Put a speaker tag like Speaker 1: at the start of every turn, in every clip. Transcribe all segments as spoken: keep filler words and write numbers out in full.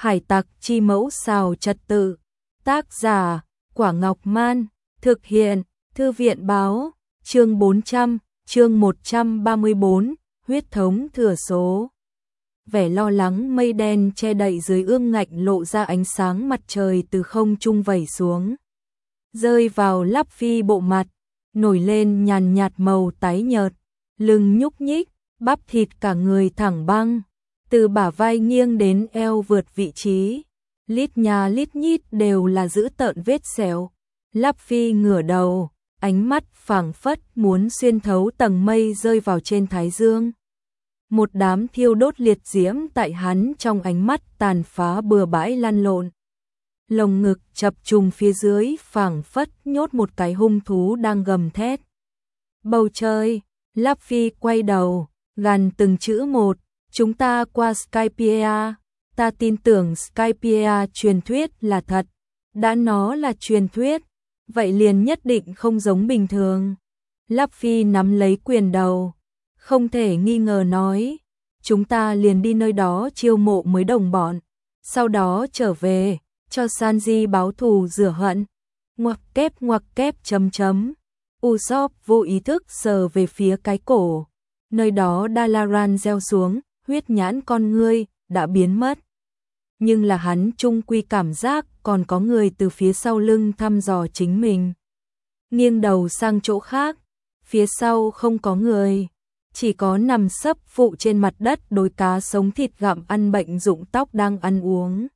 Speaker 1: Hải tặc chi mẫu xào trật tự. Tác giả, Quả Ngọc Man. Thực hiện, Thư viện báo. Chương bốn trăm, chương một trăm ba mươi bốn, huyết thống thừa số. Vẻ lo lắng mây đen che đậy dưới ương ngạnh lộ ra ánh sáng mặt trời từ không trung vẩy xuống. Rơi vào Lắp Phi bộ mặt, nổi lên nhàn nhạt màu tái nhợt, lưng nhúc nhích, bắp thịt cả người thẳng băng, từ bả vai nghiêng đến eo vượt vị trí. Lít nhà lít nhít đều là dữ tợn vết sẹo. Lắp Phi ngửa đầu, ánh mắt phảng phất muốn xuyên thấu tầng mây rơi vào trên thái dương. Một đám thiêu đốt liệt diễm tại hắn trong ánh mắt tàn phá bừa bãi lăn lộn. Lồng ngực chập trùng phía dưới phảng phất nhốt một cái hung thú đang gầm thét. Bầu trời, Lắp Phi quay đầu, gằn từng chữ một, chúng ta qua Skypiea, ta tin tưởng Skypiea truyền thuyết là thật, đã nó là truyền thuyết, vậy liền nhất định không giống bình thường. Lắp Phi nắm lấy quyền đầu, không thể nghi ngờ nói, chúng ta liền đi nơi đó chiêu mộ mới đồng bọn, sau đó trở về, cho Sanji báo thù rửa hận. Ngoặc kép ngoặc kép chấm chấm. Usopp vô ý thức sờ về phía cái cổ, nơi đó Dalaran gieo xuống, huyết nhãn con ngươi đã biến mất. Nhưng là hắn chung quy cảm giác còn có người từ phía sau lưng thăm dò chính mình. Nghiêng đầu sang chỗ khác, phía sau không có người, chỉ có nằm sấp phụ trên mặt đất đôi cá sống thịt gặm ăn bệnh rụng tóc đang ăn uống.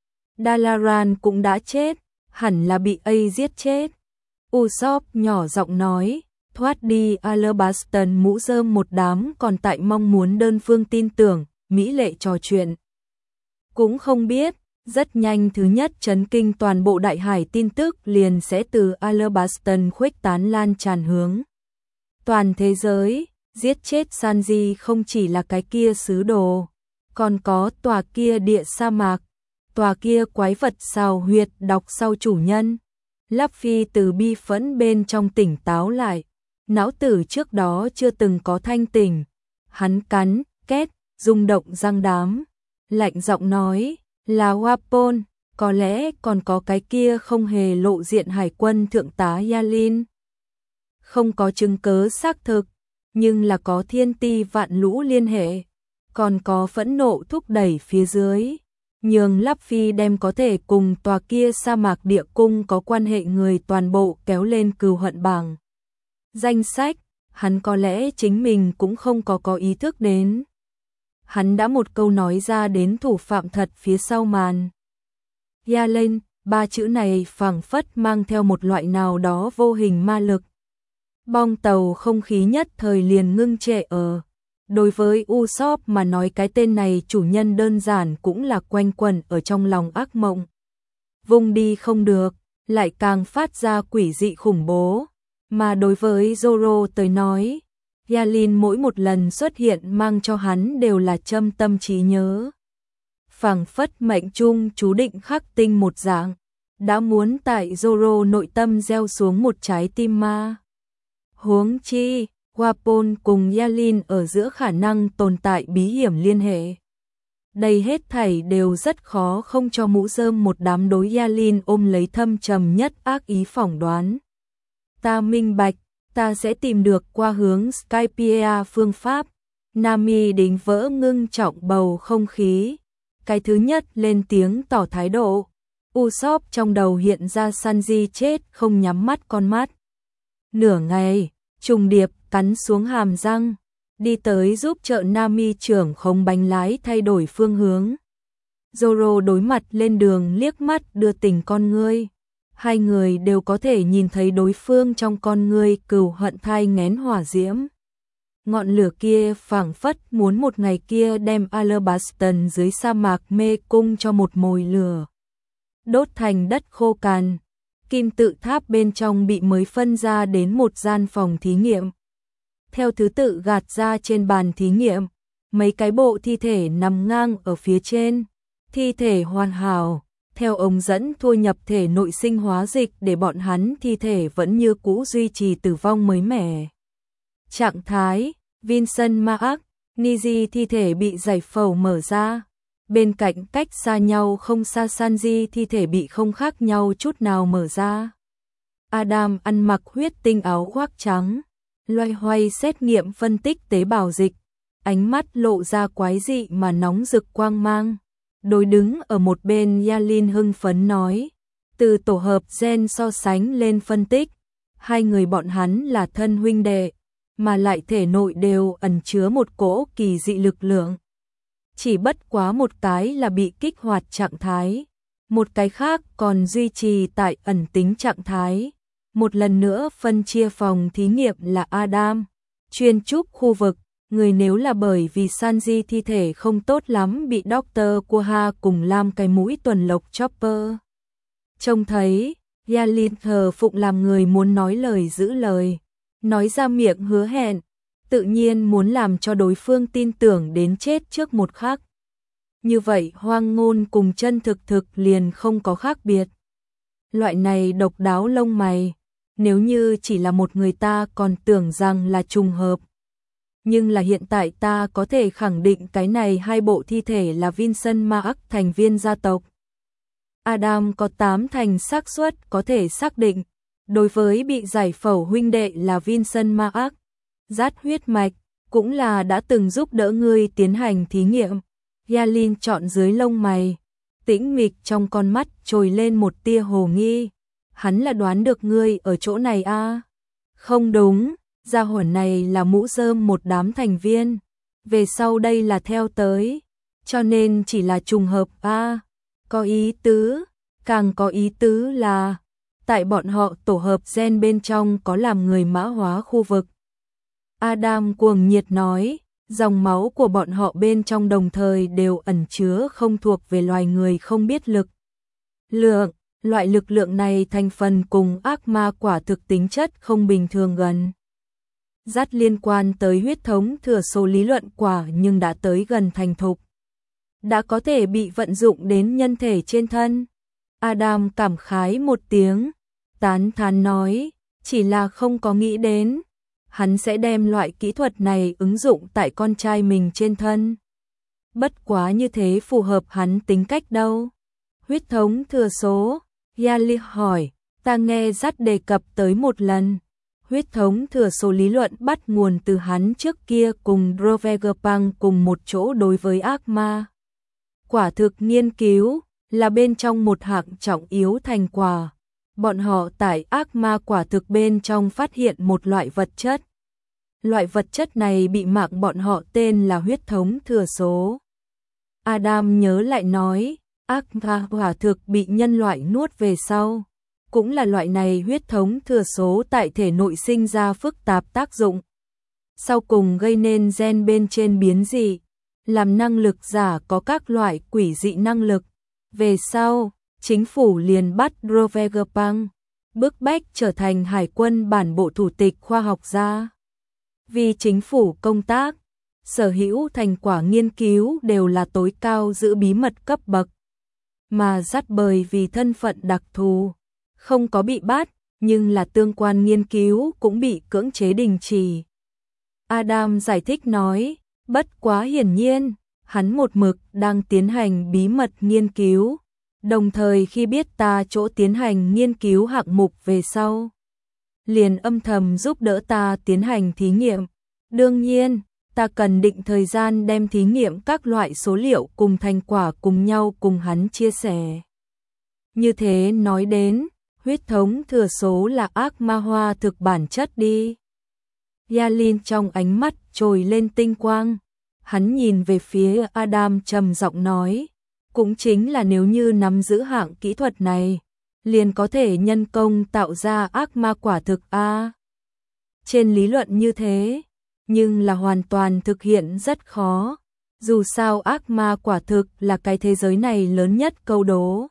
Speaker 1: Dalaran cũng đã chết, hẳn là bị A giết chết. Usopp nhỏ giọng nói, thoát đi Alabastan mũ rơm một đám còn tại mong muốn đơn phương tin tưởng, mỹ lệ trò chuyện. Cũng không biết, rất nhanh thứ nhất chấn kinh toàn bộ đại hải tin tức liền sẽ từ Alabastan khuếch tán lan tràn hướng toàn thế giới. Giết chết Sanji không chỉ là cái kia sứ đồ, còn có tòa kia địa sa mạc, tòa kia quái vật xào huyệt đọc sau chủ nhân. Lắp Phi từ bi phẫn bên trong tỉnh táo lại, não tử trước đó chưa từng có thanh tỉnh. Hắn cắn, két, rung động răng đám, lạnh giọng nói, là Wapol, có lẽ còn có cái kia không hề lộ diện hải quân thượng tá Yalin. Không có chứng cứ xác thực, nhưng là có thiên ti vạn lũ liên hệ, còn có phẫn nộ thúc đẩy phía dưới, nhường Lắp Phi đem có thể cùng tòa kia sa mạc địa cung có quan hệ người toàn bộ kéo lên cừu hận bảng danh sách. Hắn có lẽ chính mình cũng không có có ý thức đến. Hắn đã một câu nói ra đến thủ phạm thật phía sau màn. Yalin, ba chữ này phảng phất mang theo một loại nào đó vô hình ma lực. Bong tàu không khí nhất thời liền ngưng trệ ở. Đối với Usopp mà nói cái tên này chủ nhân đơn giản cũng là quanh quẩn ở trong lòng ác mộng. Vùng đi không được, lại càng phát ra quỷ dị khủng bố. Mà đối với Zoro tới nói, Yalin mỗi một lần xuất hiện mang cho hắn đều là châm tâm trí nhớ. Phảng phất mệnh trung chú định khắc tinh một dạng, đã muốn tại Zoro nội tâm gieo xuống một trái tim ma. Huống chi, Wapol cùng Yalin ở giữa khả năng tồn tại bí hiểm liên hệ. Đây hết thảy đều rất khó không cho mũ rơm một đám đối Yalin ôm lấy thâm trầm nhất ác ý phỏng đoán. Ta minh bạch, ta sẽ tìm được qua hướng Skypiea phương pháp. Nami đính vỡ ngưng trọng bầu không khí. Cái thứ nhất lên tiếng tỏ thái độ. Usopp trong đầu hiện ra Sanji chết không nhắm mắt con mắt. Nửa ngày, trùng điệp cắn xuống hàm răng, đi tới giúp trợ Nami trưởng không bánh lái thay đổi phương hướng. Zoro đối mặt lên đường liếc mắt đưa tình con ngươi. Hai người đều có thể nhìn thấy đối phương trong con ngươi cừu hận thai nghén hỏa diễm. Ngọn lửa kia phảng phất muốn một ngày kia đem Alabastan dưới sa mạc mê cung cho một mồi lửa. Đốt thành đất khô cằn. Kim tự tháp bên trong bị mới phân ra đến một gian phòng thí nghiệm. Theo thứ tự gạt ra trên bàn thí nghiệm, mấy cái bộ thi thể nằm ngang ở phía trên. Thi thể hoàn hảo, theo ống dẫn thua nhập thể nội sinh hóa dịch để bọn hắn thi thể vẫn như cũ duy trì tử vong mới mẻ. Trạng thái, Vincent Mark, Niji thi thể bị giải phẫu mở ra. bên cạnh cách xa nhau không xa Sanji thi thể bị không khác nhau chút nào mở ra. Adam ăn mặc huyết tinh áo khoác trắng, loay hoay xét nghiệm phân tích tế bào dịch, ánh mắt lộ ra quái dị mà nóng rực quang mang. Đối đứng ở một bên Yalin hưng phấn nói, từ tổ hợp gen so sánh lên phân tích, hai người bọn hắn là thân huynh đệ, mà lại thể nội đều ẩn chứa một cỗ kỳ dị lực lượng. Chỉ bất quá một cái là bị kích hoạt trạng thái, một cái khác còn duy trì tại ẩn tính trạng thái. Một lần nữa phân chia phòng thí nghiệm là Adam, chuyên trúc khu vực, người nếu là bởi vì Sanji thi thể không tốt lắm bị Doctor Quoha cùng Lam cái mũi tuần lộc Chopper trông thấy, Yalin thờ phụng làm người muốn nói lời giữ lời, nói ra miệng hứa hẹn, tự nhiên muốn làm cho đối phương tin tưởng đến chết trước một khắc. Như vậy hoang ngôn cùng chân thực thực liền không có khác biệt. Loại này độc đáo lông mày, nếu như chỉ là một người ta còn tưởng rằng là trùng hợp. Nhưng là hiện tại ta có thể khẳng định cái này hai bộ thi thể là Vincent Mark thành viên gia tộc. Adam có tám thành xác suất có thể xác định, đối với bị giải phẫu huynh đệ là Vincent Mark, dát huyết mạch, cũng là đã từng giúp đỡ ngươi tiến hành thí nghiệm. Yalin chọn dưới lông mày, tĩnh mịch trong con mắt trồi lên một tia hồ nghi. Hắn là đoán được ngươi ở chỗ này a? À? Không đúng, gia hỏa này là mũ rơm một đám thành viên, về sau đây là theo tới, cho nên chỉ là trùng hợp a. À? Có ý tứ, càng có ý tứ là tại bọn họ tổ hợp gen bên trong có làm người mã hóa khu vực. Adam cuồng nhiệt nói, dòng máu của bọn họ bên trong đồng thời đều ẩn chứa không thuộc về loài người không biết lực lượng. Loại lực lượng này thành phần cùng ác ma quả thực tính chất không bình thường gần. Rất liên quan tới huyết thống thừa số lý luận quả nhưng đã tới gần thành thục. Đã có thể bị vận dụng đến nhân thể trên thân. Adam cảm khái một tiếng, tán thán nói, chỉ là không có nghĩ đến. Hắn sẽ đem loại kỹ thuật này ứng dụng tại con trai mình trên thân. Bất quá như thế phù hợp hắn tính cách đâu. Huyết thống thừa số. Yali hỏi, ta nghe dắt đề cập tới một lần. Huyết thống thừa số lý luận bắt nguồn từ hắn trước kia cùng Vegapunk cùng một chỗ đối với ác ma. Quả thực nghiên cứu, là bên trong một hạng trọng yếu thành quả. Bọn họ tại ác ma quả thực bên trong phát hiện một loại vật chất. Loại vật chất này bị mạng bọn họ tên là huyết thống thừa số. Adam nhớ lại nói, ác ma quả thực bị nhân loại nuốt về sau. Cũng là loại này huyết thống thừa số tại thể nội sinh ra phức tạp tác dụng. Sau cùng gây nên gen bên trên biến dị, làm năng lực giả có các loại quỷ dị năng lực. Về sau, chính phủ liền bắt Vegapunk, bức bách trở thành hải quân bản bộ thủ tịch khoa học gia. Vì chính phủ công tác, sở hữu thành quả nghiên cứu đều là tối cao giữ bí mật cấp bậc. Mà dắt bởi vì thân phận đặc thù, không có bị bắt, nhưng là tương quan nghiên cứu cũng bị cưỡng chế đình chỉ. Adam giải thích nói, bất quá hiển nhiên, hắn một mực đang tiến hành bí mật nghiên cứu, đồng thời khi biết ta chỗ tiến hành nghiên cứu hạng mục về sau, liền âm thầm giúp đỡ ta tiến hành thí nghiệm. Đương nhiên, ta cần định thời gian đem thí nghiệm các loại số liệu cùng thành quả cùng nhau cùng hắn chia sẻ. Như thế nói đến, huyết thống thừa số là ác ma hoa thực bản chất đi. Yalin trong ánh mắt trồi lên tinh quang, hắn nhìn về phía Adam trầm giọng nói, cũng chính là nếu như nắm giữ hạng kỹ thuật này, liền có thể nhân công tạo ra ác ma quả thực a. Trên lý luận như thế, nhưng là hoàn toàn thực hiện rất khó. Dù sao ác ma quả thực là cái thế giới này lớn nhất câu đố.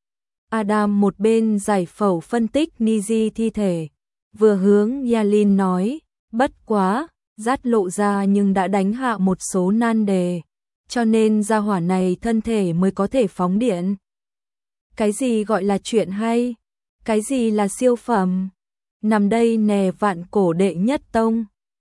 Speaker 1: Adam một bên giải phẫu phân tích Niji thi thể, vừa hướng Yalin nói, bất quá, dát lộ ra nhưng đã đánh hạ một số nan đề, cho nên gia hỏa này thân thể mới có thể phóng điện. Cái gì gọi là chuyện hay? Cái gì là siêu phẩm? Nằm đây nè vạn cổ đệ nhất tông,